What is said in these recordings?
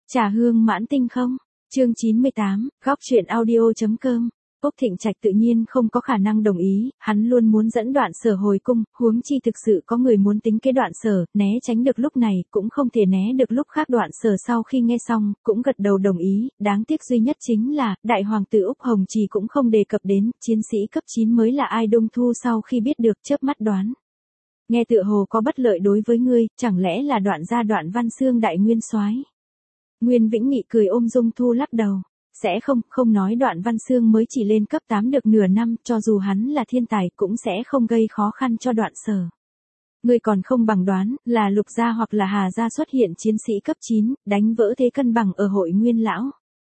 Trà hương mãn tinh không? Chương 98, góc truyện audio.com. Úc Thịnh Trạch tự nhiên không có khả năng đồng ý, hắn luôn muốn dẫn Đoạn Sở hồi cung, huống chi thực sự có người muốn tính kế Đoạn Sở, né tránh được lúc này, cũng không thể né được lúc khác. Đoạn Sở sau khi nghe xong, cũng gật đầu đồng ý, đáng tiếc duy nhất chính là, đại hoàng tử Úc Hồng Trì cũng không đề cập đến, chiến sĩ cấp 9 mới là ai. Đông Thu sau khi biết được chớp mắt đoán. Nghe tựa hồ có bất lợi đối với ngươi, chẳng lẽ là Đoạn gia Đoạn Văn Xương đại nguyên soái? Nguyên Vĩnh Nghị cười ôm Dung Thu lắc đầu. Sẽ không nói Đoạn Văn Xương mới chỉ lên cấp 8 được nửa năm, cho dù hắn là thiên tài cũng sẽ không gây khó khăn cho Đoạn Sở. Ngươi còn không bằng đoán, là Lục gia hoặc là Hà gia xuất hiện chiến sĩ cấp 9, đánh vỡ thế cân bằng ở Hội Nguyên lão.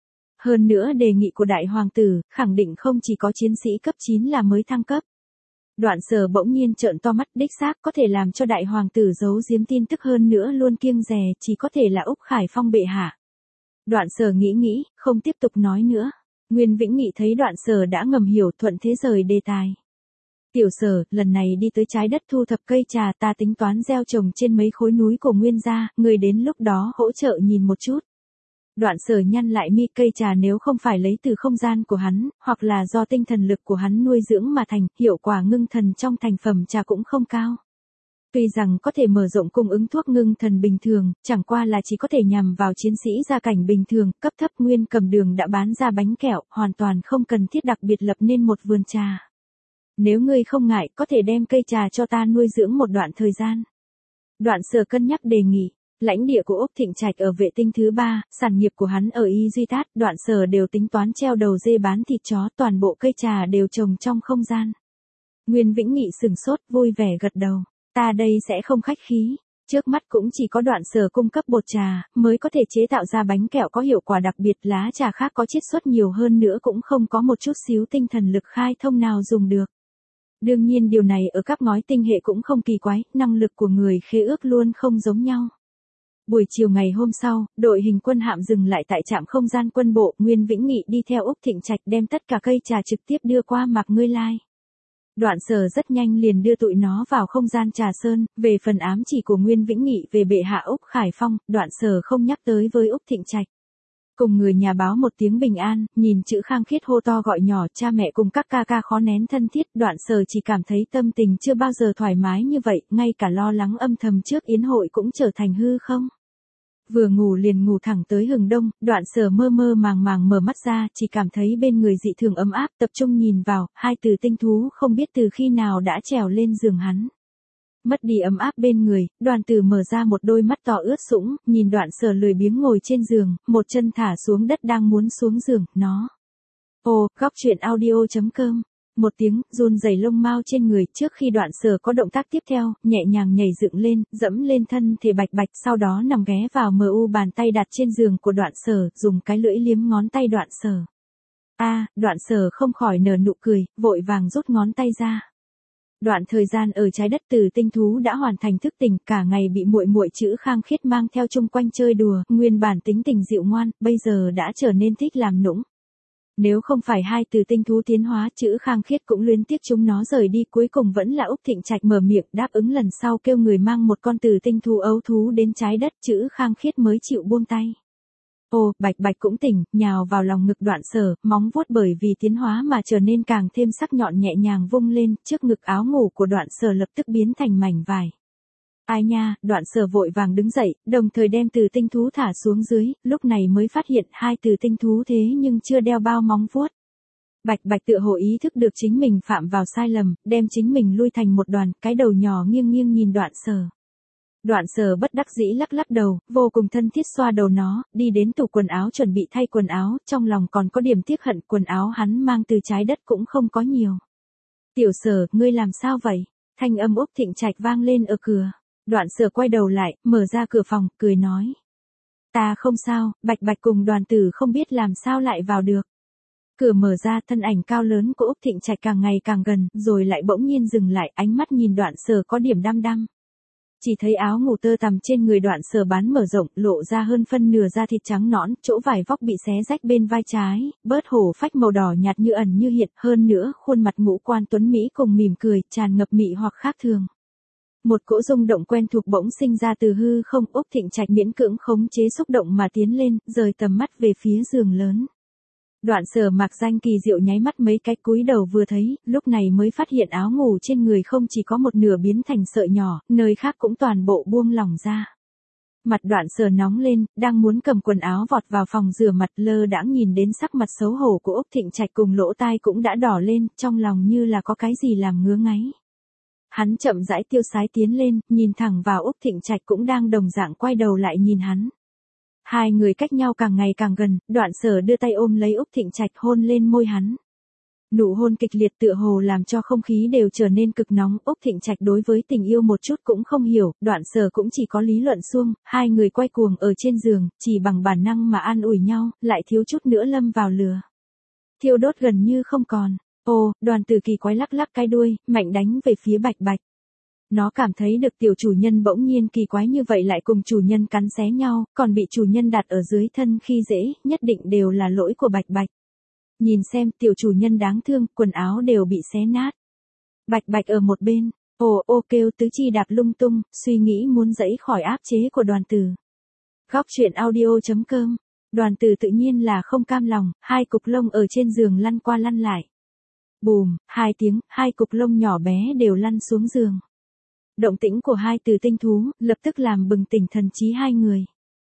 Hơn nữa đề nghị của đại hoàng tử, khẳng định không chỉ có chiến sĩ cấp 9 là mới thăng cấp. Đoạn Sở bỗng nhiên trợn to mắt, đích xác có thể làm cho đại hoàng tử giấu giếm tin tức, hơn nữa luôn kiêng dè, chỉ có thể là Úc Khải Phong bệ hạ. Đoạn Sở nghĩ, không tiếp tục nói nữa. Nguyên Vĩnh Nghị thấy Đoạn Sở đã ngầm hiểu, thuận thế rời đề tài. Tiểu Sở, lần này đi tới trái đất thu thập cây trà, ta tính toán gieo trồng trên mấy khối núi của Nguyên gia, người đến lúc đó hỗ trợ nhìn một chút. Đoạn Sở nhăn lại mi, cây trà nếu không phải lấy từ không gian của hắn, hoặc là do tinh thần lực của hắn nuôi dưỡng mà thành, hiệu quả ngưng thần trong thành phẩm trà cũng không cao. Tuy rằng có thể mở rộng cung ứng thuốc ngưng thần bình thường, chẳng qua là chỉ có thể nhằm vào chiến sĩ gia cảnh bình thường, cấp thấp. Nguyên Cầm Đường đã bán ra bánh kẹo, hoàn toàn không cần thiết đặc biệt lập nên một vườn trà. Nếu ngươi không ngại, có thể đem cây trà cho ta nuôi dưỡng một đoạn thời gian. Đoạn Sở cân nhắc đề nghị. Lãnh địa của Úc Thịnh Trạch ở vệ tinh thứ 3, sản nghiệp của hắn ở Y Duy Tát, Đoạn Sở đều tính toán treo đầu dê bán thịt chó, toàn bộ cây trà đều trồng trong không gian. Nguyên Vĩnh Nghị sừng sốt, vui vẻ gật đầu. Ta đây sẽ không khách khí. Trước mắt cũng chỉ có Đoạn Sở cung cấp bột trà, mới có thể chế tạo ra bánh kẹo có hiệu quả đặc biệt, lá trà khác có chiết xuất nhiều hơn nữa cũng không có một chút xíu tinh thần lực khai thông nào dùng được. Đương nhiên điều này ở các ngói tinh hệ cũng không kỳ quái, năng lực của người khế ước luôn không giống nhau. Buổi chiều ngày hôm sau, đội hình quân hạm dừng lại tại trạm không gian quân bộ, Nguyên Vĩnh Nghị đi theo Úc Thịnh Trạch đem tất cả cây trà trực tiếp đưa qua Mạc Ngươi Lai. Đoạn Sở rất nhanh liền đưa tụi nó vào không gian trà sơn, về phần ám chỉ của Nguyên Vĩnh Nghị về bệ hạ Úc Khải Phong, Đoạn Sở không nhắc tới với Úc Thịnh Trạch. Cùng người nhà báo một tiếng bình an, nhìn chữ Khang Khiết hô to gọi nhỏ, cha mẹ cùng các ca ca khó nén thân thiết, Đoạn Sở chỉ cảm thấy tâm tình chưa bao giờ thoải mái như vậy, ngay cả lo lắng âm thầm trước yến hội cũng trở thành hư không. Vừa ngủ liền ngủ thẳng tới hừng đông, Đoạn Sở mơ mơ màng màng mở mắt ra, chỉ cảm thấy bên người dị thường ấm áp, tập trung nhìn vào, hai từ tinh thú không biết từ khi nào đã trèo lên giường hắn. Mất đi ấm áp bên người, Đoàn Tử mở ra một đôi mắt to ướt sũng, nhìn Đoạn Sở lười biếng ngồi trên giường, một chân thả xuống đất đang muốn xuống giường, nó. Ồ, góc truyện audio.com. Một tiếng, run rẩy lông mao trên người, trước khi Đoạn Sở có động tác tiếp theo, nhẹ nhàng nhảy dựng lên, dẫm lên thân thể bạch bạch, sau đó nằm ghé vào MU bàn tay đặt trên giường của Đoạn Sở, dùng cái lưỡi liếm ngón tay Đoạn Sở. Đoạn Sở không khỏi nở nụ cười, vội vàng rút ngón tay ra. Đoạn thời gian ở trái đất từ tinh thú đã hoàn thành thức tỉnh, cả ngày bị muội muội chữ Khang Khiết mang theo chung quanh chơi đùa, nguyên bản tính tình dịu ngoan, bây giờ đã trở nên thích làm nũng. Nếu không phải hai từ tinh thú tiến hóa, chữ Khang Khiết cũng luyến tiếc chúng nó rời đi, cuối cùng vẫn là Úc Thịnh Trạch mở miệng đáp ứng lần sau kêu người mang một con từ tinh thú ấu thú đến trái đất, chữ Khang Khiết mới chịu buông tay. Ồ, bạch bạch cũng tỉnh, nhào vào lòng ngực Đoạn Sở, móng vuốt bởi vì tiến hóa mà trở nên càng thêm sắc nhọn nhẹ nhàng vung lên, trước ngực áo ngủ của Đoạn Sở lập tức biến thành mảnh vải. Ai nha, Đoạn Sở vội vàng đứng dậy, đồng thời đem từ tinh thú thả xuống dưới, lúc này mới phát hiện hai từ tinh thú thế nhưng chưa đeo bao móng vuốt. Bạch bạch tựa hồ ý thức được chính mình phạm vào sai lầm, đem chính mình lui thành một đoàn, cái đầu nhỏ nghiêng nghiêng nhìn Đoạn Sở. Đoạn Sở bất đắc dĩ lắc lắc đầu, vô cùng thân thiết xoa đầu nó, đi đến tủ quần áo chuẩn bị thay quần áo, trong lòng còn có điểm tiếc hận, quần áo hắn mang từ trái đất cũng không có nhiều. Tiểu Sở, ngươi làm sao vậy? Thanh âm Úc Thịnh Trạch vang lên ở cửa. Đoạn Sở quay đầu lại, mở ra cửa phòng, cười nói. Ta không sao, bạch bạch cùng Đoàn Tử không biết làm sao lại vào được. Cửa mở ra, thân ảnh cao lớn của Úc Thịnh Trạch càng ngày càng gần, rồi lại bỗng nhiên dừng lại, ánh mắt nhìn Đoạn Sở có điểm đăm đăm. Chỉ thấy áo ngủ tơ tằm trên người Đoạn Sở bán mở rộng, lộ ra hơn phân nửa da thịt trắng nõn, chỗ vải vóc bị xé rách bên vai trái, bớt hổ phách màu đỏ nhạt như ẩn như hiện, hơn nữa, khuôn mặt ngũ quan tuấn mỹ cùng mỉm cười, tràn ngập mị hoặc khác thường. Một cỗ rung động quen thuộc bỗng sinh ra từ hư không, Úc Thịnh Trạch miễn cưỡng khống chế xúc động mà tiến lên, rời tầm mắt về phía giường lớn. Đoạn Sở Mạc Danh kỳ diệu nháy mắt mấy cái, cúi đầu vừa thấy, lúc này mới phát hiện áo ngủ trên người không chỉ có một nửa biến thành sợi nhỏ, nơi khác cũng toàn bộ buông lỏng ra. Mặt Đoạn Sở nóng lên, đang muốn cầm quần áo vọt vào phòng rửa mặt, lơ đãng nhìn đến sắc mặt xấu hổ của Úc Thịnh Trạch cùng lỗ tai cũng đã đỏ lên, trong lòng như là có cái gì làm ngứa ngáy. Hắn chậm rãi tiêu sái tiến lên, nhìn thẳng vào Úc Thịnh Trạch cũng đang đồng dạng quay đầu lại nhìn hắn. Hai người cách nhau càng ngày càng gần, Đoạn Sở đưa tay ôm lấy Úc Thịnh Trạch hôn lên môi hắn. Nụ hôn kịch liệt tựa hồ làm cho không khí đều trở nên cực nóng, Úc Thịnh Trạch đối với tình yêu một chút cũng không hiểu, Đoạn Sở cũng chỉ có lý luận suông, hai người quay cuồng ở trên giường, chỉ bằng bản năng mà an ủi nhau, lại thiếu chút nữa lâm vào lửa. Thiêu đốt gần như không còn. Ô, Đoàn Tử kỳ quái lắc lắc cái đuôi, mạnh đánh về phía Bạch Bạch. Nó cảm thấy được tiểu chủ nhân bỗng nhiên kỳ quái như vậy lại cùng chủ nhân cắn xé nhau, còn bị chủ nhân đặt ở dưới thân khi dễ, nhất định đều là lỗi của Bạch Bạch. Nhìn xem, tiểu chủ nhân đáng thương, quần áo đều bị xé nát. Bạch Bạch ở một bên, ô kêu tứ chi đạp lung tung, suy nghĩ muốn dẫy khỏi áp chế của Đoàn Tử. Góc truyện audio.com. Đoàn Tử tự nhiên là không cam lòng, hai cục lông ở trên giường lăn qua lăn lại. Bùm, hai tiếng, hai cục lông nhỏ bé đều lăn xuống giường. Động tĩnh của hai từ tinh thú, lập tức làm bừng tỉnh thần trí hai người.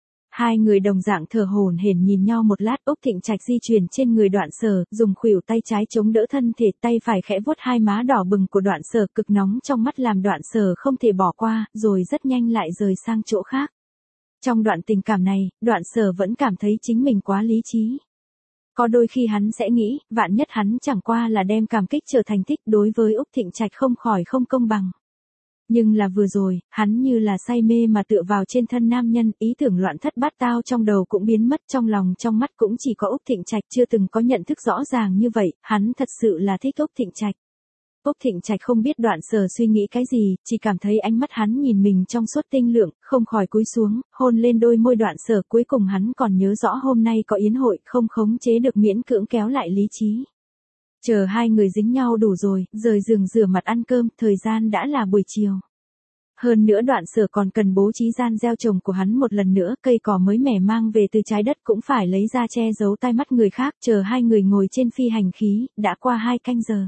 Hai người đồng dạng thở hổn hển nhìn nhau một lát, Úc Thịnh Trạch di chuyển trên người Đoạn Sở, dùng khuỷu tay trái chống đỡ thân thể, tay phải khẽ vuốt hai má đỏ bừng của Đoạn Sở, cực nóng trong mắt làm Đoạn Sở không thể bỏ qua, rồi rất nhanh lại rời sang chỗ khác. Trong đoạn tình cảm này, Đoạn Sở vẫn cảm thấy chính mình quá lý trí. Có đôi khi hắn sẽ nghĩ, vạn nhất hắn chẳng qua là đem cảm kích trở thành thích, đối với Úc Thịnh Trạch không khỏi không công bằng. Nhưng là vừa rồi, hắn như là say mê mà tựa vào trên thân nam nhân, ý tưởng loạn thất bát tao trong đầu cũng biến mất, trong lòng trong mắt cũng chỉ có Úc Thịnh Trạch, chưa từng có nhận thức rõ ràng như vậy, hắn thật sự là thích Úc Thịnh Trạch. Úc Thịnh Trạch không biết Đoạn Sở suy nghĩ cái gì, chỉ cảm thấy ánh mắt hắn nhìn mình trong suốt tinh lượng, không khỏi cúi xuống, hôn lên đôi môi Đoạn Sở, cuối cùng hắn còn nhớ rõ hôm nay có yến hội, không khống chế được miễn cưỡng kéo lại lý trí. Chờ hai người dính nhau đủ rồi, rời giường rửa mặt ăn cơm, thời gian đã là buổi chiều. Hơn nữa Đoạn Sở còn cần bố trí gian gieo trồng của hắn một lần nữa, cây cỏ mới mẻ mang về từ trái đất cũng phải lấy ra che giấu tai mắt người khác, chờ hai người ngồi trên phi hành khí, đã qua 2 canh giờ.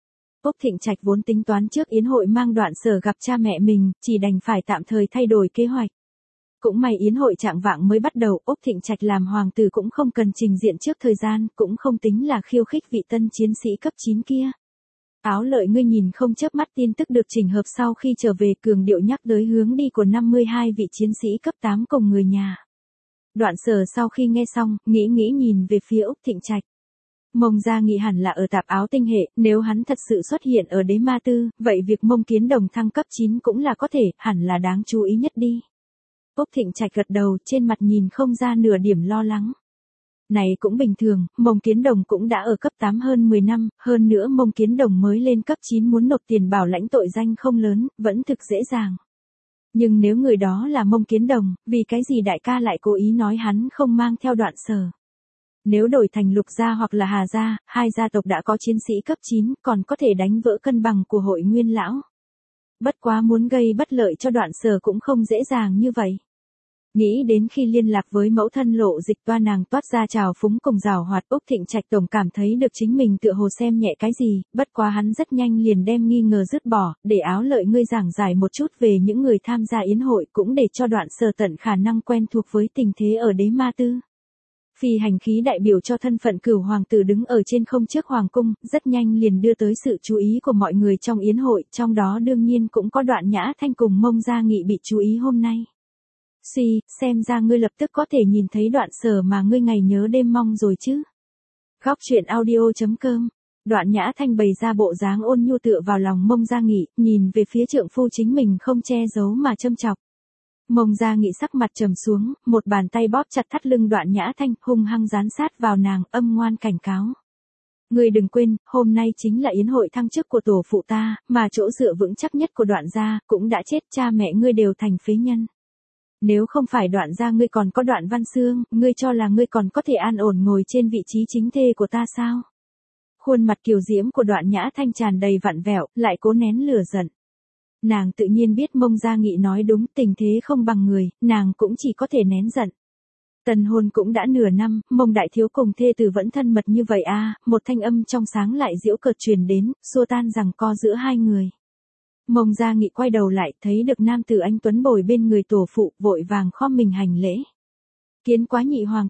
Úc Thịnh Trạch vốn tính toán trước yến hội mang Đoạn Sở gặp cha mẹ mình, chỉ đành phải tạm thời thay đổi kế hoạch. Cũng may yến hội trạng vạng mới bắt đầu, Úc Thịnh Trạch làm hoàng tử cũng không cần trình diện trước thời gian, cũng không tính là khiêu khích vị tân chiến sĩ cấp 9 kia. Áo Lợi ngươi nhìn không chớp mắt tin tức được chỉnh hợp sau khi trở về, cường điệu nhắc tới hướng đi của 52 vị chiến sĩ cấp 8 cùng người nhà. Đoạn Sở sau khi nghe xong, nghĩ nhìn về phía Úc Thịnh Trạch. Mông Gia Nghị hẳn là ở tạp áo tinh hệ, nếu hắn thật sự xuất hiện ở Đế Ma Tư, vậy việc Mông Kiến Đồng thăng cấp 9 cũng là có thể, hẳn là đáng chú ý nhất đi. Úc Thịnh Trạch gật đầu, trên mặt nhìn không ra nửa điểm lo lắng. Này cũng bình thường, Mông Kiến Đồng cũng đã ở cấp 8 hơn 10 năm, hơn nữa Mông Kiến Đồng mới lên cấp 9 muốn nộp tiền bảo lãnh tội danh không lớn, vẫn thực dễ dàng. Nhưng nếu người đó là Mông Kiến Đồng, vì cái gì đại ca lại cố ý nói hắn không mang theo Đoạn Sở? Nếu đổi thành Lục gia hoặc là Hà gia, hai gia tộc đã có chiến sĩ cấp 9, còn có thể đánh vỡ cân bằng của hội nguyên lão. Bất quá muốn gây bất lợi cho Đoạn Sở cũng không dễ dàng như vậy. Nghĩ đến khi liên lạc với mẫu thân Lộ Dịch Toa, nàng toát ra trào phúng cùng giảo hoạt, Úc Thịnh Trạch tổng cảm thấy được chính mình tựa hồ xem nhẹ cái gì, bất quá hắn rất nhanh liền đem nghi ngờ dứt bỏ, để Áo Lợi ngươi giảng giải một chút về những người tham gia yến hội, cũng để cho Đoạn Sở tận khả năng quen thuộc với tình thế ở Đế Ma Tư. Phi hành khí đại biểu cho thân phận cửu hoàng tử đứng ở trên không trước hoàng cung, rất nhanh liền đưa tới sự chú ý của mọi người trong yến hội, trong đó đương nhiên cũng có Đoạn Nhã Thanh cùng Mông Gia Nghị bị chú ý hôm nay. Suy, xem ra ngươi lập tức có thể nhìn thấy Đoạn Sở mà ngươi ngày nhớ đêm mong rồi chứ. Góc truyện audio.com. Đoạn Nhã Thanh bày ra bộ dáng ôn nhu tựa vào lòng Mông Gia Nghị, nhìn về phía trượng phu chính mình không che giấu mà châm chọc. Mông Gia Nghị sắc mặt trầm xuống, một bàn tay bóp chặt thắt lưng Đoạn Nhã Thanh, hung hăng dán sát vào nàng, âm ngoan cảnh cáo. Ngươi đừng quên, hôm nay chính là yến hội thăng chức của tổ phụ ta, mà chỗ dựa vững chắc nhất của Đoạn gia cũng đã chết, cha mẹ ngươi đều thành phế nhân. Nếu không phải Đoạn gia ngươi còn có Đoạn Văn Xương, ngươi cho là ngươi còn có thể an ổn ngồi trên vị trí chính thê của ta sao? Khuôn mặt kiều diễm của Đoạn Nhã Thanh tràn đầy vặn vẹo, lại cố nén lửa giận. Nàng tự nhiên biết Mông Gia Nghị nói đúng, tình thế không bằng người, nàng cũng chỉ có thể nén giận. Tân hôn cũng đã nửa năm, Mông đại thiếu cùng thê tử vẫn thân mật như vậy à, một thanh âm trong sáng lại giễu cợt truyền đến, xua tan rằng co giữa hai người. Mông Gia Nghị quay đầu lại, thấy được nam tử anh tuấn bồi bên người tổ phụ, vội vàng khom mình hành lễ. Kiến quá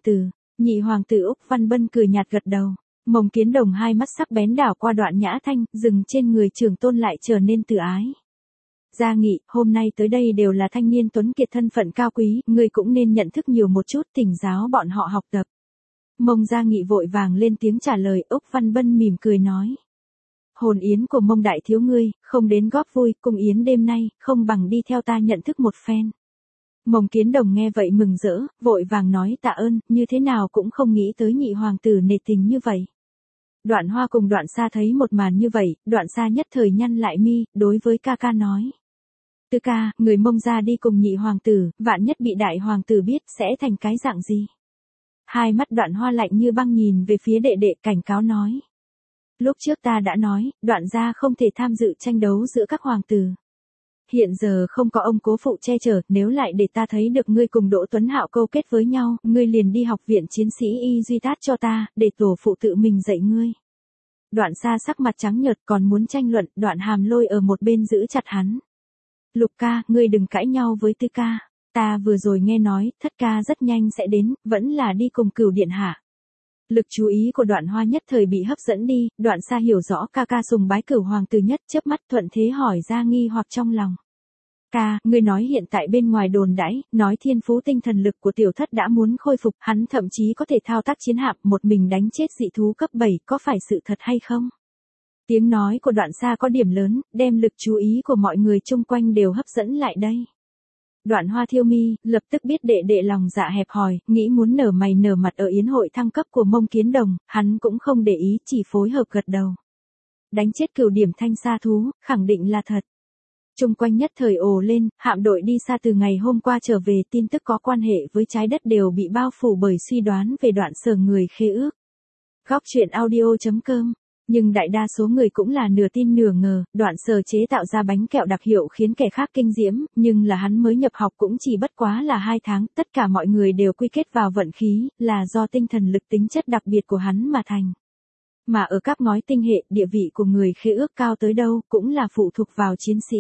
nhị hoàng tử Úc Văn Bân cười nhạt gật đầu. Mông Kiến Đồng hai mắt sắc bén đảo qua Đoạn Nhã Thanh, dừng trên người trưởng tôn lại trở nên tự ái. Gia Nghị, hôm nay tới đây đều là thanh niên tuấn kiệt thân phận cao quý, ngươi cũng nên nhận thức nhiều một chút, thỉnh giáo bọn họ học tập. Mông Gia Nghị vội vàng lên tiếng trả lời. Úc Văn Bân mỉm cười nói. Hồn yến của Mông đại thiếu ngươi, không đến góp vui, cùng yến đêm nay, không bằng đi theo ta nhận thức một phen. Mông Kiến Đồng nghe vậy mừng rỡ, vội vàng nói tạ ơn, như thế nào cũng không nghĩ tới nhị hoàng tử nể tình như vậy. Đoạn Hoa cùng Đoạn Sa thấy một màn như vậy, Đoạn Sa nhất thời nhăn lại mi, đối với ca ca nói. Tư ca, người Mông ra đi cùng nhị hoàng tử, vạn nhất bị đại hoàng tử biết sẽ thành cái dạng gì. Hai mắt Đoạn Hoa lạnh như băng nhìn về phía đệ đệ, cảnh cáo nói. Lúc trước ta đã nói, Đoạn gia không thể tham dự tranh đấu giữa các hoàng tử. Hiện giờ không có ông cố phụ che chở, nếu lại để ta thấy được ngươi cùng Đỗ Tuấn Hạo câu kết với nhau, ngươi liền đi học viện chiến sĩ y duy tát cho ta, để tổ phụ tự mình dạy ngươi. Đoạn Sa sắc mặt trắng nhợt còn muốn tranh luận, Đoạn Hàm Lôi ở một bên giữ chặt hắn. Lục ca, ngươi đừng cãi nhau với Tư ca, ta vừa rồi nghe nói, Thất ca rất nhanh sẽ đến, vẫn là đi cùng Cửu điện hạ. Lực chú ý của Đoạn Hoa nhất thời bị hấp dẫn đi, Đoạn Sa hiểu rõ ca ca sùng bái Cửu hoàng tử nhất, chớp mắt thuận thế hỏi ra nghi hoặc trong lòng. Ca, ngươi nói hiện tại bên ngoài đồn đãi, nói thiên phú tinh thần lực của tiểu thất đã muốn khôi phục, hắn thậm chí có thể thao tác chiến hạm một mình đánh chết dị thú cấp 7, có phải sự thật hay không? Tiếng nói của Đoạn Sa có điểm lớn, đem lực chú ý của mọi người chung quanh đều hấp dẫn lại đây. Đoạn Hoa thiêu mi, lập tức biết đệ đệ lòng dạ hẹp hòi, nghĩ muốn nở mày nở mặt ở yến hội thăng cấp của Mông Kiến Đồng, hắn cũng không để ý, chỉ phối hợp gật đầu. Đánh chết Cửu điểm thanh sa thú, khẳng định là thật. Chung quanh nhất thời ồ lên, hạm đội đi xa từ ngày hôm qua trở về, tin tức có quan hệ với trái đất đều bị bao phủ bởi suy đoán về Đoạn Sở người Khê Ước. Góc truyện audio.com. Nhưng đại đa số người cũng là nửa tin nửa ngờ, Đoạn Sở chế tạo ra bánh kẹo đặc hiệu khiến kẻ khác kinh diễm, nhưng là hắn mới nhập học cũng chỉ bất quá là 2 tháng, tất cả mọi người đều quy kết vào vận khí, là do tinh thần lực tính chất đặc biệt của hắn mà thành. Mà ở các ngói tinh hệ, địa vị của người Khê Ước cao tới đâu, cũng là phụ thuộc vào chiến sĩ.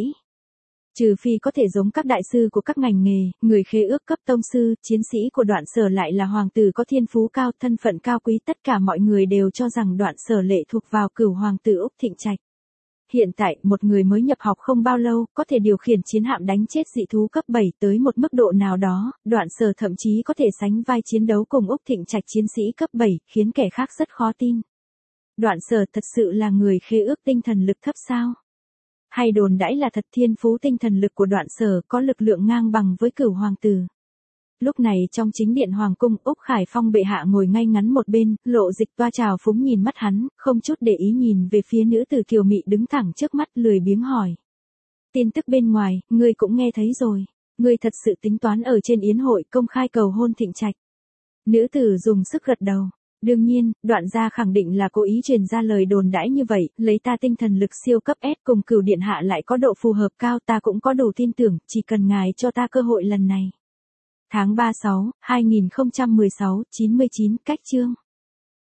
Trừ phi có thể giống các đại sư của các ngành nghề, người Khê Ước cấp tông sư, chiến sĩ của Đoạn Sở lại là hoàng tử có thiên phú cao, thân phận cao quý, tất cả mọi người đều cho rằng Đoạn Sở lệ thuộc vào Cửu hoàng tử Úc Thịnh Trạch. Hiện tại, một người mới nhập học không bao lâu, có thể điều khiển chiến hạm đánh chết dị thú cấp 7 tới một mức độ nào đó, Đoạn Sở thậm chí có thể sánh vai chiến đấu cùng Úc Thịnh Trạch chiến sĩ cấp 7, khiến kẻ khác rất khó tin. Đoạn Sở thật sự là người Khê Ước tinh thần lực thấp sao? Hay đồn đãi là thật, thiên phú tinh thần lực của Đoạn Sở có lực lượng ngang bằng với Cửu hoàng tử. Lúc này trong chính điện hoàng cung, Úc Khải Phong bệ hạ ngồi ngay ngắn một bên, Lộ Dịch toa trào phúng nhìn mắt hắn, không chút để ý nhìn về phía nữ tử kiều mị đứng thẳng trước mắt, lười biếng hỏi. Tin tức bên ngoài, ngươi cũng nghe thấy rồi, ngươi thật sự tính toán ở trên yến hội công khai cầu hôn Thịnh Trạch. Nữ tử dùng sức gật đầu. Đương nhiên, Đoạn gia khẳng định là cố ý truyền ra lời đồn đãi như vậy, lấy ta tinh thần lực siêu cấp S cùng Cửu điện hạ lại có độ phù hợp cao, ta cũng có đủ tin tưởng, chỉ cần ngài cho ta cơ hội lần này. Tháng 36, 2016, 99, cách chương.